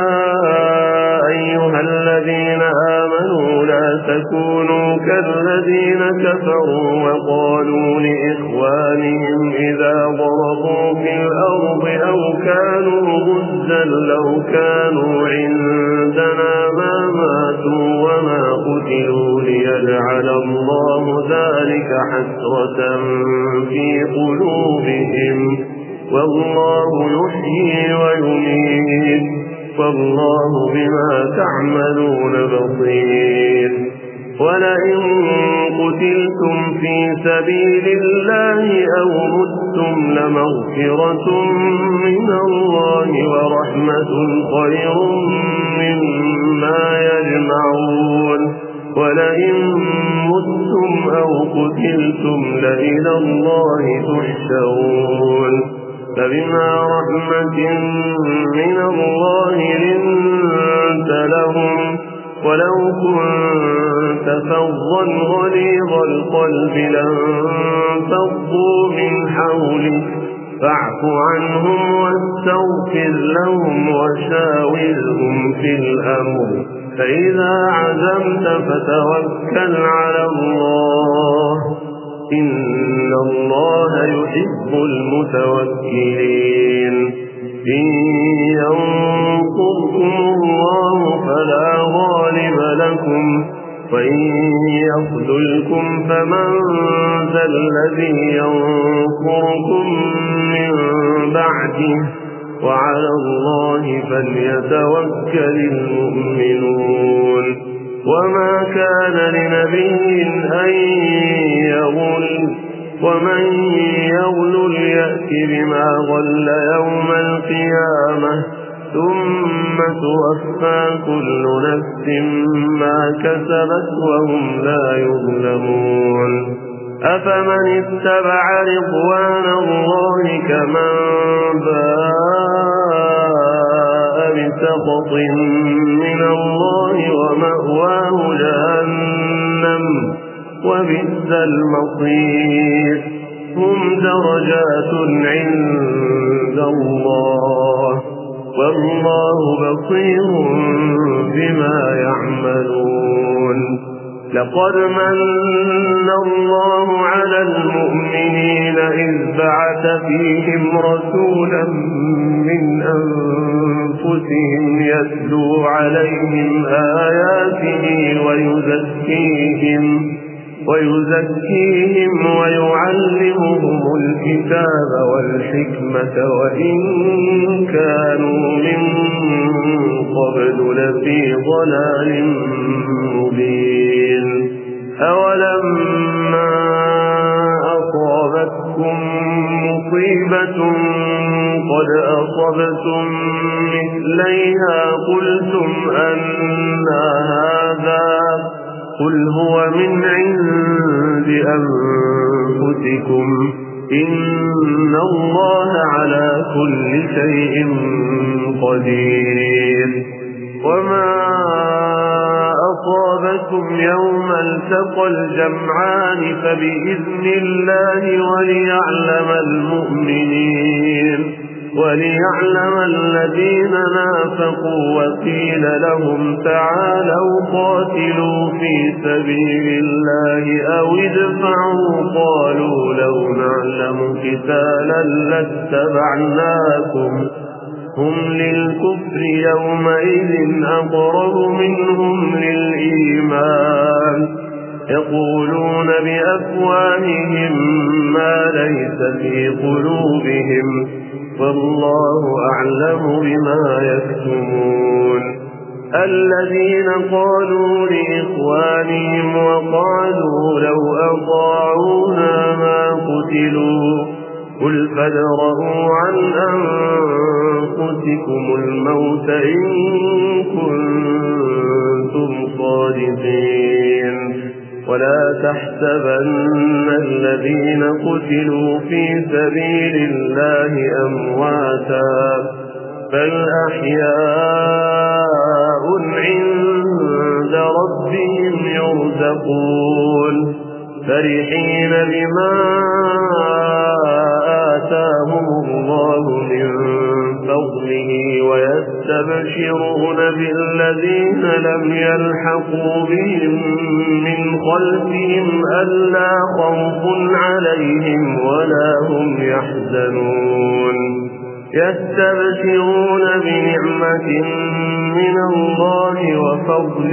[SPEAKER 1] أيها الذين آمنوا لا تكونوا كالذين كفروا وقالوا لإخوانهم إذا ضربوا في الأرض أو كانوا غزا لو كانوا عندنا ما ماتوا وما قتلوا ليجعل الله ذلك حسرة في قلوبهم والله يحيي ويميت والله بما تعملون بصير ولئن قتلتم في سبيل الله أو متم لمغفرة من الله ورحمة خير مما يجمعون ولئن متم أو قتلتم لإلى الله تحشرون فبما رحمة من الله لنت لهم ولو كنت فظا غليظ القلب لانفضوا انفضوا من حولك فاعف عنهم واستغفر لهم وشاورهم في الأمر فإذا عزمت فتوكل على الله إن الله يحب المتوكلين إن ينصركم الله فلا غالب لكم وإن يخذلكم فمن ذا الذي ينصركم من بعده وعلى الله فليتوكل المؤمنون وما كان لنبي أن يغل ومن يغل يأت بما غل يوم القيامة ثم توفى كل نفس ما كسبت وهم لا يظلمون أفمن اتبع رضوان الله كمن باء بسخط من الله ومأواه جهنم وبئس المصير هم درجات عند الله والله بصير بما يعملون لقد من الله على المؤمنين إذ بعث فيهم رسولا من أنفسهم يتلو عليهم آياته ويزكيهم ويزكيهم ويعلمهم الكتاب والحكمة وإن كانوا من قبل لفي ضلال مبين أولما أصابتكم مصيبة قد أصبتم مثليها قلتم أن هذا قل هو من عند أنفسكم إن الله على كل شيء قدير وما أصابكم يوم التقى الجمعان فبإذن الله وليعلم المؤمنين وليعلم الذين نافقوا وقيل لهم تعالوا قاتلوا في سبيل الله أو ادفعوا قالوا لو نعلم قتالا لاتبعناكم هم للكفر يومئذ أقرب منهم للإيمان يقولون بأفواههم ما ليس في قلوبهم والله أعلم بما يكتمون الذين قالوا لإخوانهم وقالوا لو أطاعونا ما قتلوا قل فادرءوا عن أنفسكم الموت إن كنتم صادقين ولا تحسبن الذين قتلوا في سبيل الله أمواتا بل أحياء عند ربهم يرزقون فرحين بما آتاهم الله من فضله ويستبشرون بالذين لم يلحقوا بهم من خلفهم ألا خوف عليهم ولا هم يحزنون يستبشرون بنعمة من الله وفضل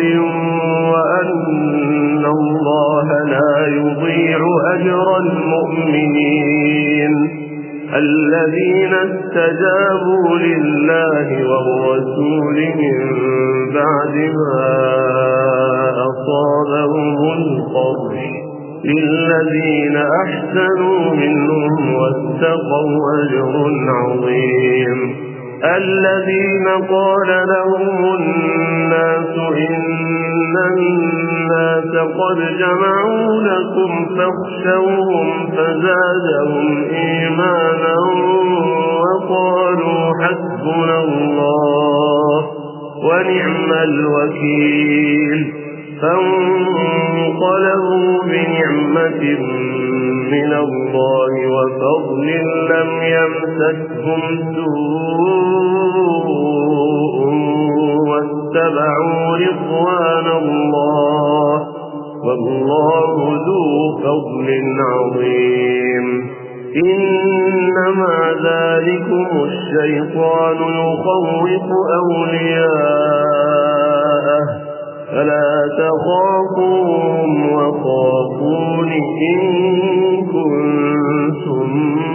[SPEAKER 1] وأن الله لا يضيع أجر المؤمنين الذين استجابوا لله والرسول من بعد ما أصابهم القرح للذين أحسنوا منهم واتقوا أجر عظيم الذين قال لهم الناس إن الناس قد جمعوا لكم فاخشوهم فزادهم إيمانا وقالوا حسبنا الله ونعم الوكيل فانقلبوا بنعمة من الله وفضل لم يمسسهم سوء واتبعوا رضوان الله والله ذو فضل عظيم إنما ذلكم الشيطان يخوف أولياءه فلا تخافوهم وخافون إن كنتم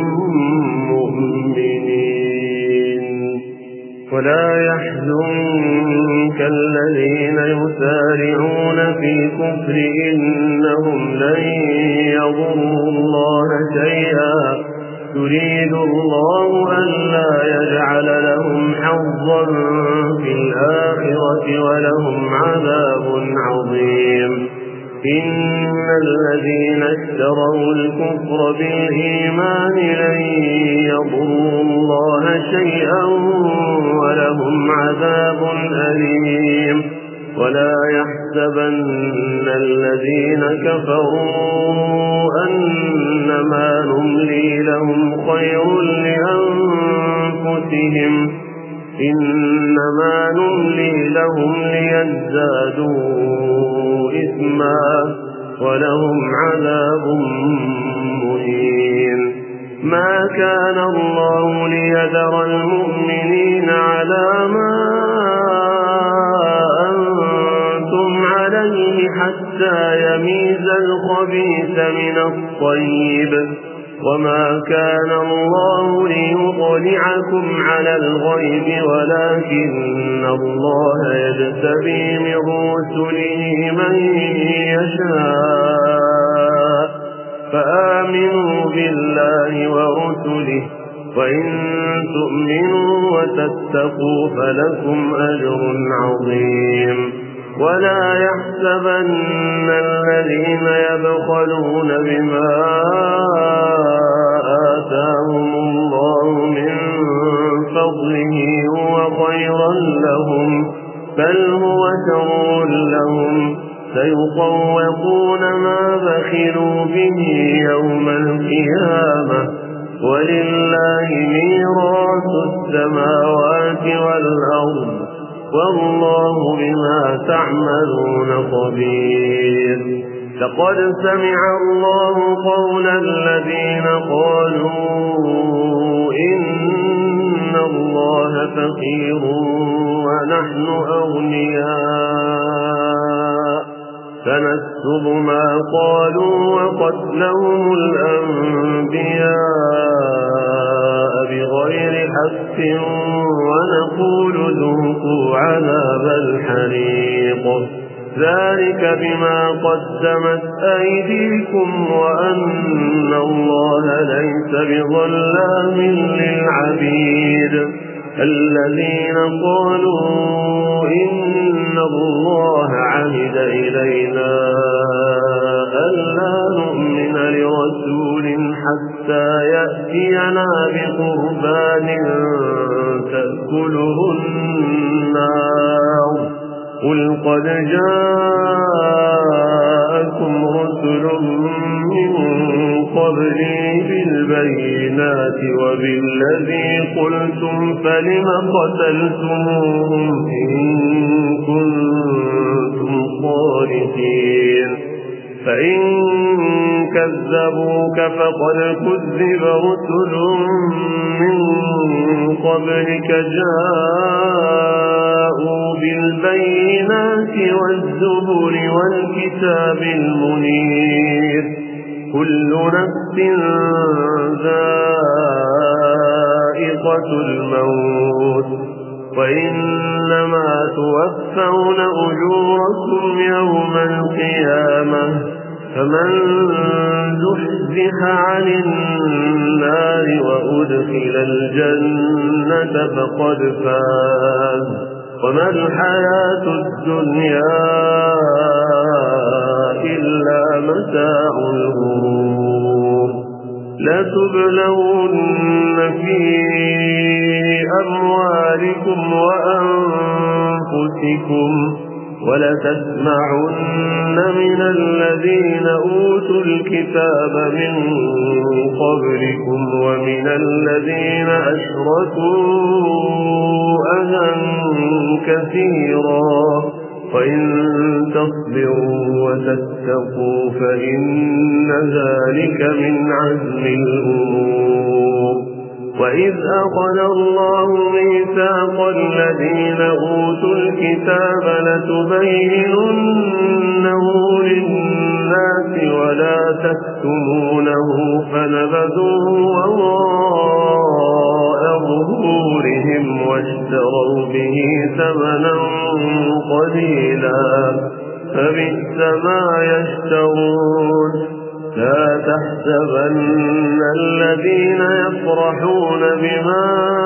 [SPEAKER 1] مؤمنين ولا يحزنك الذين يسارعون في الكفر إنهم لن يضروا الله شيئا يريد الله ألا يجعل لهم حظا في الآخرة ولهم عذاب عظيم إن الذين اشتروا الكفر بالإيمان لن يضروا الله شيئا ولهم عذاب أليم ولا يحسبن الذين كفروا أنما نملي لهم خير لأنفسهم إنما نملي لهم ليزدادوا إثما ولهم عذاب مهين ما كان الله ليذر المؤمنين على ما حتى يميز الخبيث من الطيب وما كان الله ليطلعكم على الغيب ولكن الله يجتبي من رسله من يشاء فآمنوا بالله ورسله وإن تؤمنوا وتتقوا فلكم أجر عظيم ولا يحسبن الذين يبخلون بما آتاهم الله من فضله هو خيرا لهم بل هو شر لهم سيطوقون ما بخلوا به يوم القيامة ولله ميراث السماوات والأرض والله بما تعملون خبير لقد سمع الله قول الذين قالوا إن الله فقير ونحن أغنياء فنكتب ما قالوا وقتلهم الأنبياء بغير حق ونقول ذوقوا عذاب الحريق ذلك بما قدمت أيديكم وأن الله ليس بظلام للعبيد الذين قالوا إن الله عهد إلينا ألا نؤمن لرسول حتى يأتينا بقربان تأكله النار قل قد جاءكم رسل من قبلي بالبينات وبالذي قلتم فلم قتلتموهم إن كنتم صادقين فإن كذبوك فقد كذب رسل من قبلك جاءوا بالبينات والزبر والكتاب المنير كل نفس ذائقة الموت وإنما توفون أجوركم يوم القيامة فمن زحزح عن النار وأدخل الجنة فقد فاز وما الحياة الدنيا إلا متاع الغرور لتبلون في أموالكم وأنفسكم ولتسمعن من الذين أوتوا الكتاب من قبلكم ومن الذين أشركوا أذى كثيرا وإن تصبروا وتتقوا فإن ذلك من عزم الأمور. وإذ أخذ الله ميثاق الذين أوتوا الكتاب لتبيننه للناس ولا تكتمونه فنبذوه وراء ظهورهم واشتروا به ثمنا قليلا فبئس ما يشترون. لا تحسبن الذين يفرحون بما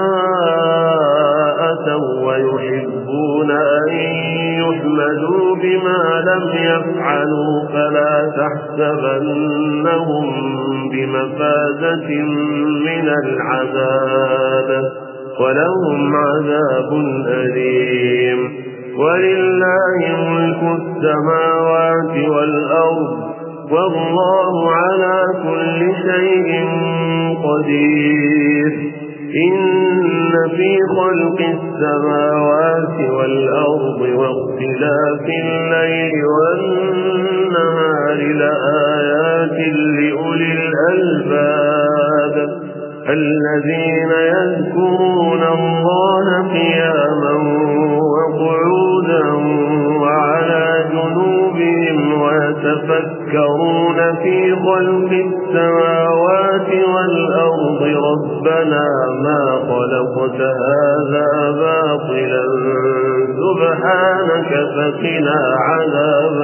[SPEAKER 1] أتوا ويحبون أن يحمدوا بما لم يفعلوا فلا تحسبنهم بمفازة من العذاب ولهم عذاب أليم. ولله ملك السماوات والأرض والله على كل شيء قدير. إن في خلق السماوات والأرض واختلاف الليل والنهار لآيات لأولي الألباب الذين يذكرون الله قياما وقعودا وعلى جنوبهم ويتفكرون في خلق السماوات والأرض ربنا ما خلقت هذا باطلا سبحانك فقنا عذاب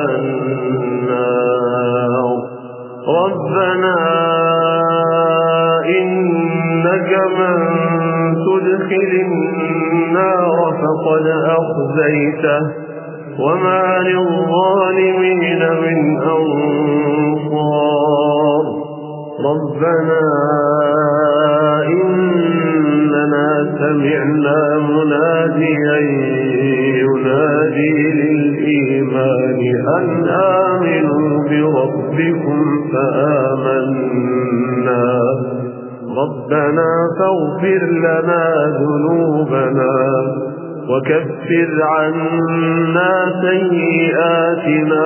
[SPEAKER 1] النار. ربنا إنك من تدخل النار فقد أخزيته وما للظالمين من أنصار. ربنا إننا سمعنا مناديا ينادي للإيمان أن آمنوا بربكم فآمنا. ربنا فاغفر لنا ذنوبنا وكفر عنا سيئاتنا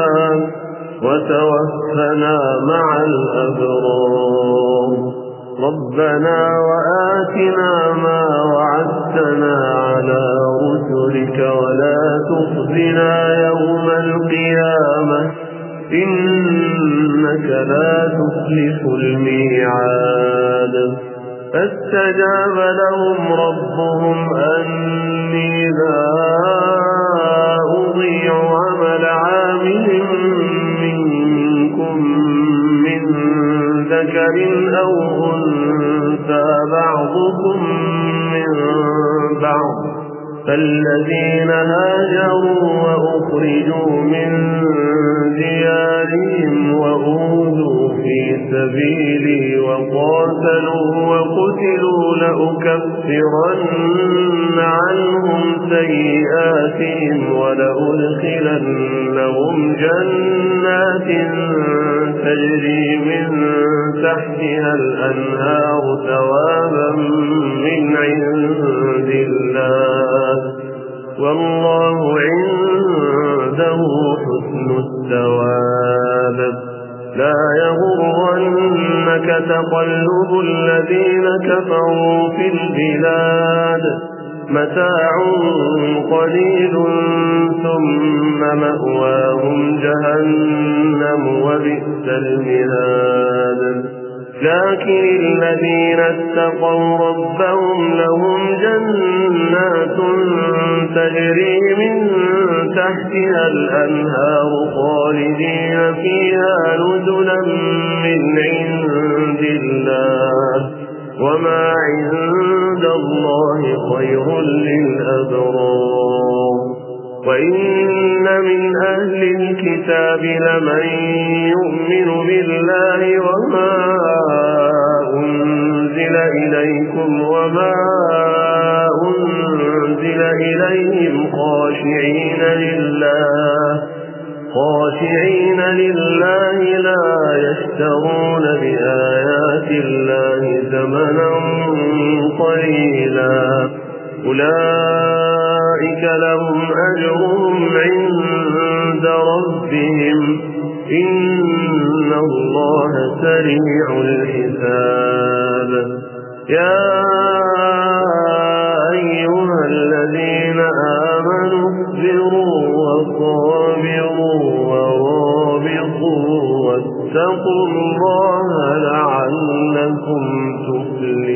[SPEAKER 1] وتوفنا مع الأبرار. ربنا وآتنا ما وعدتنا على رسلك ولا تخزنا يوم القيامة إنك لا تخلف الميعاد. فاستجاب لهم ربهم أني لا أضيع عمل عامل منكم من ذكر أو أنثى بعضكم من بعض فالذين هاجروا وأخرجوا من ديارهم وأوذوا في سبيلي وقاتلوا وقتلوا لأكفرن عنهم سيئاتهم ولأدخلنهم جنات تجري من تحتها الأنهار ثوابا من عند الله والله عنده حسن الثواب. لا يغرنك تقلب الذين كفروا في البلاد متاع قليل ثم مأواهم جهنم وبئس المهاد. لكن الذين اتقوا ربهم لهم جنات تجري من تحتها الأنهار خالدين فيها نزلا من عند الله وما عند الله خير للأبرار. وإن من أهل الكتاب لمن يؤمن بالله وما أنزل إليكم وما أنزل إليهم خاشعين لله خاشعين لله لا يشترون بآيات الله ثمنا قليلا أولئك لهم أجرهم عند ربهم إن الله سريع الحساب يا أيها الذين آمنوا اصبروا وصابروا ورابطوا واتقوا الله لعلكم تفلحون.